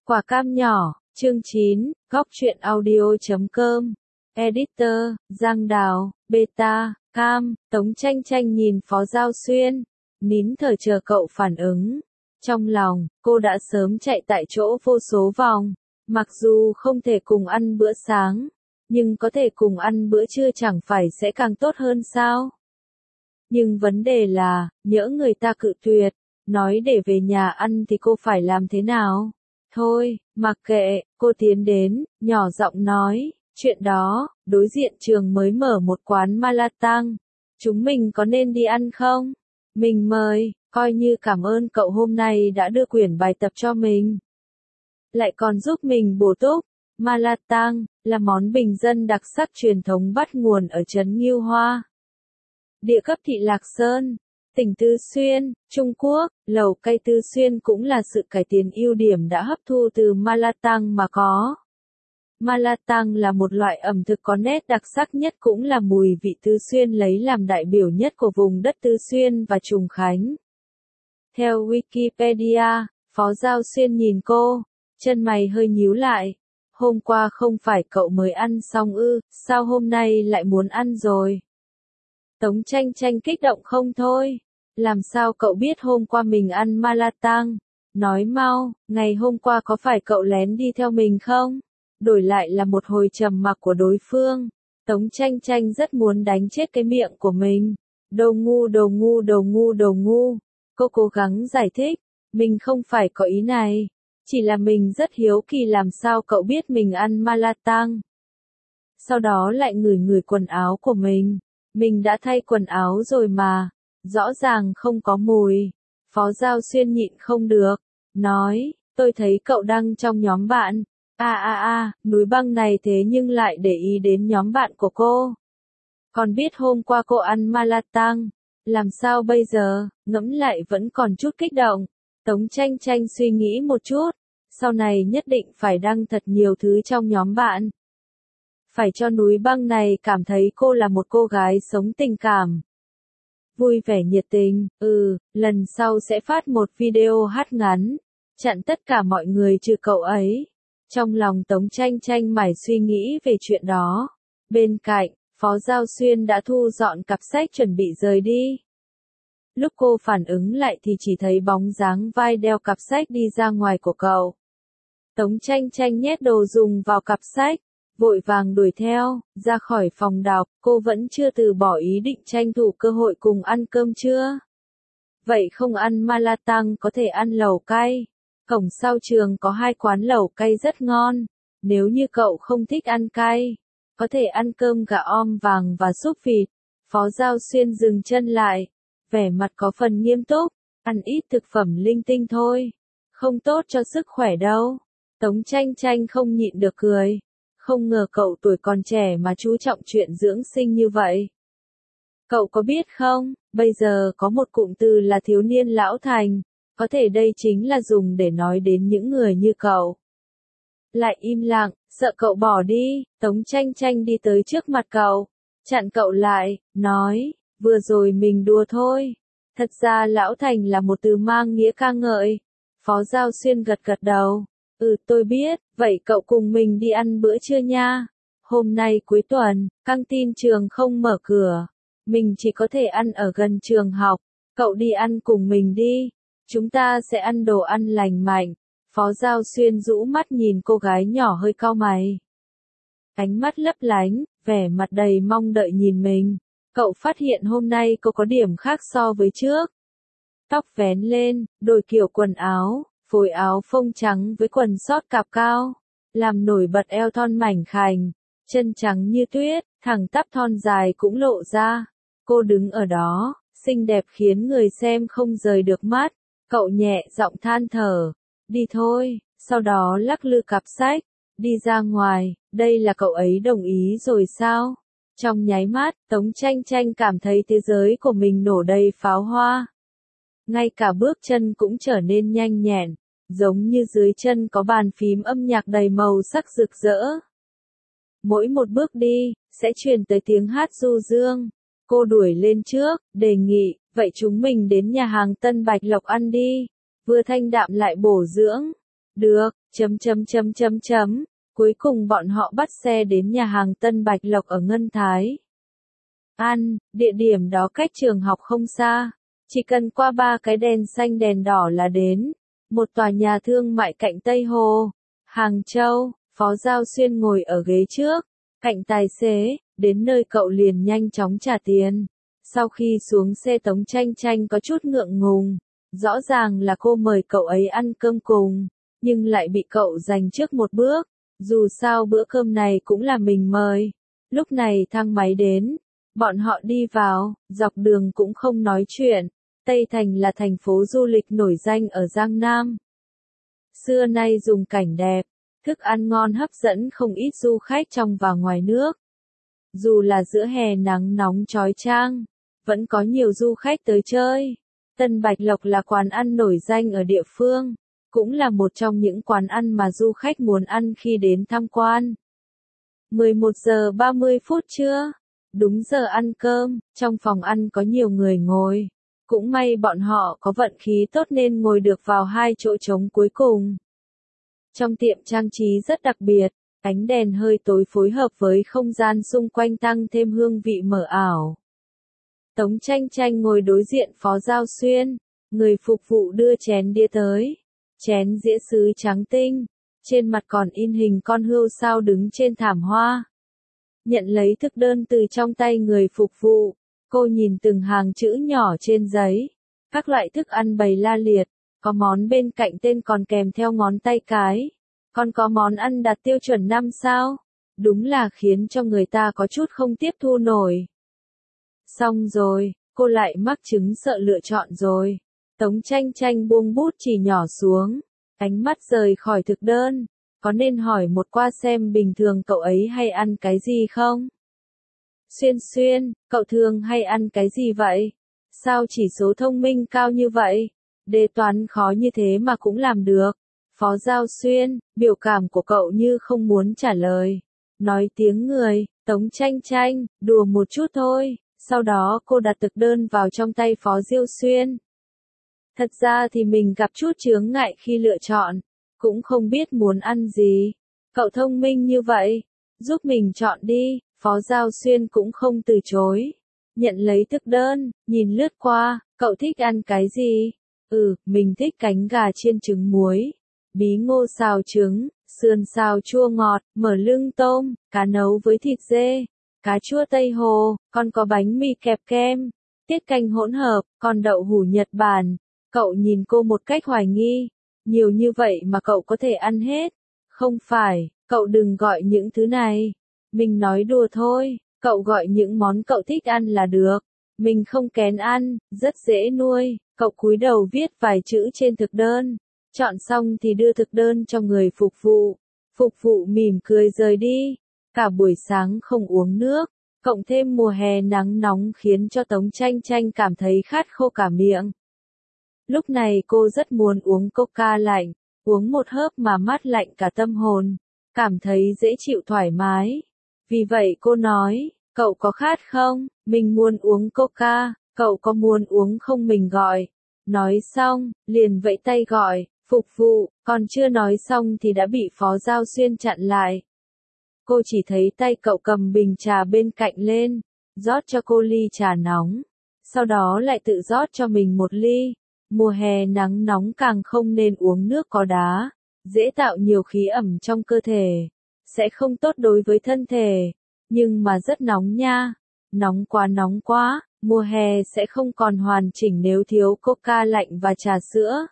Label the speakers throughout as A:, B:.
A: Quả cam nhỏ, chương 9, góc truyện audio.com. Editor, Giang Đào, Beta, Cam, Tống Tranh Tranh nhìn Phó Giao Xuyên, nín thở chờ cậu phản ứng. Trong lòng, cô đã sớm chạy tại chỗ vô số vòng, mặc dù không thể cùng ăn bữa sáng, nhưng có thể cùng ăn bữa trưa chẳng phải sẽ càng tốt hơn sao? Nhưng vấn đề là, nhỡ người ta cự tuyệt, nói để về nhà ăn thì cô phải làm thế nào? Thôi, mặc kệ, cô tiến đến, nhỏ giọng nói, chuyện đó, đối diện trường mới mở một quán Malatang. Chúng mình có nên đi ăn không? Mình mời, coi như cảm ơn cậu hôm nay đã đưa quyển bài tập cho mình. Lại còn giúp mình bổ túc. Malatang là món bình dân đặc sắc truyền thống bắt nguồn ở trấn Ngưu Hoa, địa cấp thị Lạc Sơn, tỉnh Tư Xuyên, Trung Quốc. Lẩu cay Tư Xuyên cũng là sự cải tiến ưu điểm đã hấp thu từ Malatang mà có. Malatang là một loại ẩm thực có nét đặc sắc nhất, cũng là mùi vị Tư Xuyên lấy làm đại biểu nhất của vùng đất Tư Xuyên và Trùng Khánh. Theo Wikipedia, Phó Giao Xuyên nhìn cô, chân mày hơi nhíu lại. Hôm qua không phải cậu mới ăn xong ư, sao hôm nay lại muốn ăn rồi? Tống Tranh Tranh kích động không thôi. Làm sao cậu biết hôm qua mình ăn Malatang? Nói mau, ngày hôm qua có phải cậu lén đi theo mình không? Đổi lại là một hồi trầm mặc của đối phương. Tống Tranh Tranh rất muốn đánh chết cái miệng của mình. Đồ ngu đồ ngu đồ ngu đồ ngu. Cô cố gắng giải thích, mình không phải có ý này. Chỉ là mình rất hiếu kỳ làm sao cậu biết mình ăn Malatang. Sau đó lại ngửi ngửi quần áo của mình. Mình đã thay quần áo rồi mà. Rõ ràng không có mùi. Phó Giao Xuyên nhịn không được. Nói, tôi thấy cậu đăng trong nhóm bạn. Núi băng này thế nhưng lại để ý đến nhóm bạn của cô. Còn biết hôm qua cô ăn Malatang. Làm sao bây giờ, ngẫm lại vẫn còn chút kích động. Tống Tranh Tranh suy nghĩ một chút. Sau này nhất định phải đăng thật nhiều thứ trong nhóm bạn. Phải cho núi băng này cảm thấy cô là một cô gái sống tình cảm. Vui vẻ nhiệt tình, lần sau sẽ phát một video hát ngắn. Chặn tất cả mọi người trừ cậu ấy. Trong lòng Tống Tranh Tranh mải suy nghĩ về chuyện đó. Bên cạnh, Phó Giao Xuyên đã thu dọn cặp sách chuẩn bị rời đi. Lúc cô phản ứng lại thì chỉ thấy bóng dáng vai đeo cặp sách đi ra ngoài của cậu. Tống Tranh Tranh nhét đồ dùng vào cặp sách, vội vàng đuổi theo, ra khỏi phòng đọc. Cô vẫn chưa từ bỏ ý định tranh thủ cơ hội cùng ăn cơm trưa. Vậy không ăn Malatang có thể ăn lẩu cay. Cổng sau trường có 2 quán lẩu cay rất ngon. Nếu như cậu không thích ăn cay, có thể ăn cơm gà om vàng và súp vịt. Phó Giao Xuyên dừng chân lại, vẻ mặt có phần nghiêm túc. Ăn ít thực phẩm linh tinh thôi, không tốt cho sức khỏe đâu. Tống Tranh Tranh không nhịn được cười. Không ngờ cậu tuổi còn trẻ mà chú trọng chuyện dưỡng sinh như vậy. Cậu có biết không, bây giờ có một cụm từ là thiếu niên lão thành. Có thể đây chính là dùng để nói đến những người như cậu. Lại im lặng, sợ cậu bỏ đi. Tống Tranh Tranh đi tới trước mặt cậu, chặn cậu lại, nói, vừa rồi mình đùa thôi. Thật ra lão thành là một từ mang nghĩa ca ngợi. Phó Giao Xuyên gật gật đầu. Tôi biết, vậy cậu cùng mình đi ăn bữa trưa nha. Hôm nay cuối tuần, căng tin trường không mở cửa. Mình chỉ có thể ăn ở gần trường học. Cậu đi ăn cùng mình đi. Chúng ta sẽ ăn đồ ăn lành mạnh. Phó Giao Xuyên rũ mắt nhìn cô gái nhỏ hơi cau mày. Ánh mắt lấp lánh, vẻ mặt đầy mong đợi nhìn mình. Cậu phát hiện hôm nay cô có điểm khác so với trước. Tóc vén lên, đổi kiểu quần áo, phối áo phông trắng với quần sót cạp cao, làm nổi bật eo thon mảnh khảnh, chân trắng như tuyết, thẳng tắp thon dài cũng lộ ra. Cô đứng ở đó, xinh đẹp khiến người xem không rời được mắt. Cậu nhẹ giọng than thở, đi thôi, sau đó lắc lư cặp sách, đi ra ngoài. Đây là cậu ấy đồng ý rồi sao? Trong nháy mắt, Tống Tranh Tranh cảm thấy thế giới của mình nổ đầy pháo hoa. Ngay cả bước chân cũng trở nên nhanh nhẹn, giống như dưới chân có bàn phím âm nhạc đầy màu sắc rực rỡ. Mỗi một bước đi, sẽ truyền tới tiếng hát du dương. Cô đuổi lên trước, đề nghị, vậy chúng mình đến nhà hàng Tân Bạch Lộc ăn đi. Vừa thanh đạm lại bổ dưỡng. Được, Cuối cùng bọn họ bắt xe đến nhà hàng Tân Bạch Lộc ở Ngân Thái. Địa điểm đó cách trường học không xa, chỉ cần qua 3 cái đèn xanh đèn đỏ là đến. Một tòa nhà thương mại cạnh Tây Hồ, Hàng Châu. Phó Giao Xuyên ngồi ở ghế trước, cạnh tài xế, đến nơi cậu liền nhanh chóng trả tiền. Sau khi xuống xe Tống Chanh Chanh có chút ngượng ngùng, rõ ràng là cô mời cậu ấy ăn cơm cùng, nhưng lại bị cậu giành trước một bước, dù sao bữa cơm này cũng là mình mời. Lúc này thang máy đến, bọn họ đi vào, dọc đường cũng không nói chuyện. Tây Thành là thành phố du lịch nổi danh ở Giang Nam. Xưa nay dùng cảnh đẹp, thức ăn ngon hấp dẫn không ít du khách trong và ngoài nước. Dù là giữa hè nắng nóng chói chang, vẫn có nhiều du khách tới chơi. Tân Bạch Lộc là quán ăn nổi danh ở địa phương, cũng là một trong những quán ăn mà du khách muốn ăn khi đến tham quan. 11 giờ 30 phút trưa, đúng giờ ăn cơm, trong phòng ăn có nhiều người ngồi. Cũng may bọn họ có vận khí tốt nên ngồi được vào 2 chỗ trống cuối cùng. Trong tiệm trang trí rất đặc biệt, ánh đèn hơi tối phối hợp với không gian xung quanh tăng thêm hương vị mờ ảo. Tống Chanh Chanh ngồi đối diện Phó Giao Xuyên, người phục vụ đưa chén đĩa tới. Chén dĩa sứ trắng tinh, trên mặt còn in hình con hươu sao đứng trên thảm hoa. Nhận lấy thực đơn từ trong tay người phục vụ, cô nhìn từng hàng chữ nhỏ trên giấy. Các loại thức ăn bày la liệt, có món bên cạnh tên còn kèm theo ngón tay cái. Còn có món ăn đạt tiêu chuẩn 5 sao. Đúng là khiến cho người ta có chút không tiếp thu nổi. Xong rồi, cô lại mắc chứng sợ lựa chọn rồi. Tống Chanh Chanh buông bút chì nhỏ xuống, ánh mắt rời khỏi thực đơn. Có nên hỏi một qua xem bình thường cậu ấy hay ăn cái gì không? Xuyên Xuyên, cậu thường hay ăn cái gì vậy? Sao chỉ số thông minh cao như vậy? Đề toán khó như thế mà cũng làm được. Phó Giao Xuyên, biểu cảm của cậu như không muốn trả lời. Nói tiếng người, Tống Chanh Chanh, đùa một chút thôi. Sau đó cô đặt thực đơn vào trong tay Phó Diêu Xuyên. Thật ra thì mình gặp chút chướng ngại khi lựa chọn, cũng không biết muốn ăn gì. Cậu thông minh như vậy, giúp mình chọn đi. Phó Giao Xuyên cũng không từ chối. Nhận lấy thực đơn, nhìn lướt qua, cậu thích ăn cái gì? Mình thích cánh gà chiên trứng muối, bí ngô xào trứng, sườn xào chua ngọt, mở lưng tôm, cá nấu với thịt dê, cá chua Tây Hồ, còn có bánh mì kẹp kem, tiết canh hỗn hợp, còn đậu hũ Nhật Bản. Cậu nhìn cô một cách hoài nghi. Nhiều như vậy mà cậu có thể ăn hết. Không phải, cậu đừng gọi những thứ này. Mình nói đùa thôi, cậu gọi những món cậu thích ăn là được. Mình không kén ăn, rất dễ nuôi. Cậu cúi đầu viết vài chữ trên thực đơn. Chọn xong thì đưa thực đơn cho người phục vụ. Phục vụ mỉm cười rời đi. Cả buổi sáng không uống nước, cộng thêm mùa hè nắng nóng khiến cho Tống Chanh Chanh cảm thấy khát khô cả miệng. Lúc này cô rất muốn uống coca lạnh, uống một hớp mà mát lạnh cả tâm hồn, cảm thấy dễ chịu thoải mái. Vì vậy cô nói, cậu có khát không? Mình muốn uống coca, cậu có muốn uống không mình gọi. Nói xong, liền vẫy tay gọi, phục vụ, còn chưa nói xong thì đã bị Phó Giao Xuyên chặn lại. Cô chỉ thấy tay cậu cầm bình trà bên cạnh lên, rót cho cô ly trà nóng, sau đó lại tự rót cho mình một ly. Mùa hè nắng nóng càng không nên uống nước có đá, dễ tạo nhiều khí ẩm trong cơ thể, sẽ không tốt đối với thân thể, nhưng mà rất nóng nha, nóng quá, mùa hè sẽ không còn hoàn chỉnh nếu thiếu coca lạnh và trà sữa.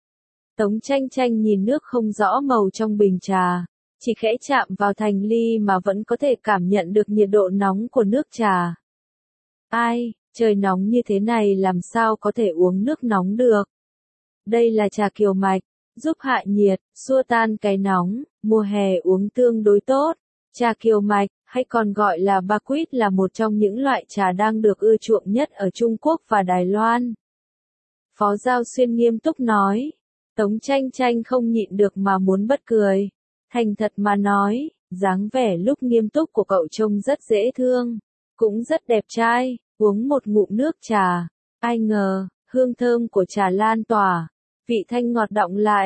A: Tống Chanh Chanh nhìn nước không rõ màu trong bình trà, chỉ khẽ chạm vào thành ly mà vẫn có thể cảm nhận được nhiệt độ nóng của nước trà. Ai, trời nóng như thế này làm sao có thể uống nước nóng được. Đây là trà kiều mạch, giúp hạ nhiệt, xua tan cái nóng, mùa hè uống tương đối tốt. Trà kiều mạch, hay còn gọi là buckwheat là một trong những loại trà đang được ưa chuộng nhất ở Trung Quốc và Đài Loan. Phó Giao Xuyên nghiêm túc nói. Tống Chanh Chanh không nhịn được mà muốn bật cười. Thành thật mà nói, dáng vẻ lúc nghiêm túc của cậu trông rất dễ thương, cũng rất đẹp trai. Uống một ngụm nước trà, ai ngờ, hương thơm của trà lan tỏa, vị thanh ngọt đọng lại,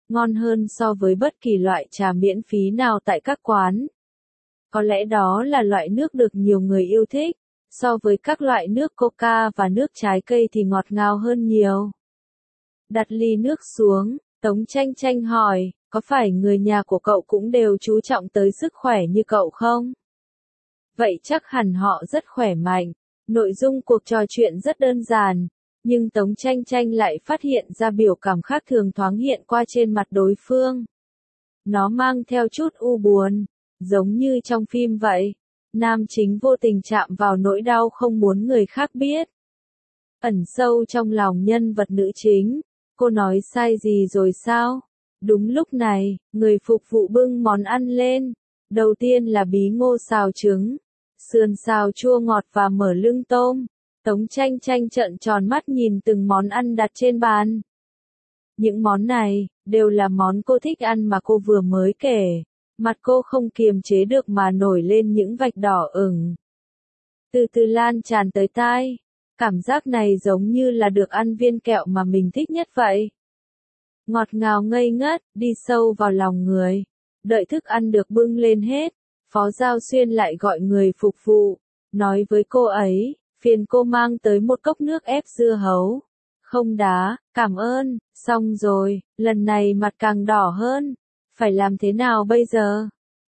A: ngon hơn so với bất kỳ loại trà miễn phí nào tại các quán. Có lẽ đó là loại nước được nhiều người yêu thích, so với các loại nước coca và nước trái cây thì ngọt ngào hơn nhiều. Đặt ly nước xuống, Tống Chanh Chanh hỏi, có phải người nhà của cậu cũng đều chú trọng tới sức khỏe như cậu không? Vậy chắc hẳn họ rất khỏe mạnh. Nội dung cuộc trò chuyện rất đơn giản, nhưng Tống Chanh Chanh lại phát hiện ra biểu cảm khác thường thoáng hiện qua trên mặt đối phương. Nó mang theo chút u buồn, giống như trong phim vậy. Nam chính vô tình chạm vào nỗi đau không muốn người khác biết. Ẩn sâu trong lòng nhân vật nữ chính, cô nói sai gì rồi sao? Đúng lúc này, người phục vụ bưng món ăn lên. Đầu tiên là bí ngô xào trứng, sườn xào chua ngọt và mở lưng tôm. Tống Chanh Chanh trợn tròn mắt nhìn từng món ăn đặt trên bàn. Những món này, đều là món cô thích ăn mà cô vừa mới kể. Mặt cô không kiềm chế được mà nổi lên những vạch đỏ ửng. Từ từ lan tràn tới tai. Cảm giác này giống như là được ăn viên kẹo mà mình thích nhất vậy. Ngọt ngào ngây ngất, đi sâu vào lòng người. Đợi thức ăn được bưng lên hết, Phó Giao Xuyên lại gọi người phục vụ, nói với cô ấy, phiền cô mang tới một cốc nước ép dưa hấu. Không đá, cảm ơn, xong rồi, lần này mặt càng đỏ hơn. Phải làm thế nào bây giờ?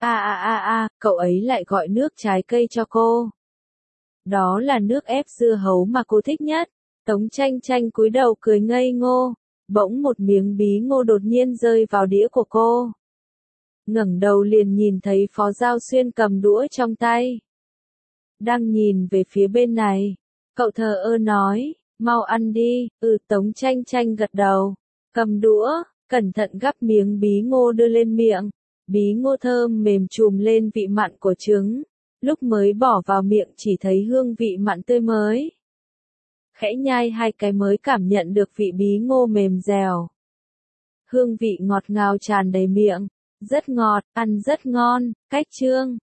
A: Cậu ấy lại gọi nước trái cây cho cô. Đó là nước ép dưa hấu mà cô thích nhất. Tống Chanh Chanh cúi đầu cười ngây ngô. Bỗng một miếng bí ngô đột nhiên rơi vào đĩa của cô. Ngẩng đầu liền nhìn thấy Phó Giao Xuyên cầm đũa trong tay. Đang nhìn về phía bên này. Cậu thờ ơ nói, mau ăn đi. Tống Chanh Chanh gật đầu. Cầm đũa, cẩn thận gắp miếng bí ngô đưa lên miệng. Bí ngô thơm mềm trùm lên vị mặn của trứng. Lúc mới bỏ vào miệng chỉ thấy hương vị mặn tươi mới. Khẽ nhai hai cái mới cảm nhận được vị bí ngô mềm dẻo. Hương vị ngọt ngào tràn đầy miệng. Rất ngọt, ăn rất ngon, cách chương.